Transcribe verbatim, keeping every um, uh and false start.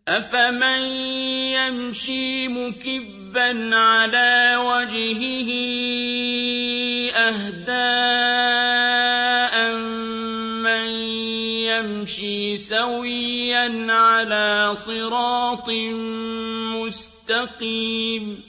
أفمن يمشي مكبا على وجهه أهدى أمن يمشي سويا على صراط مستقيم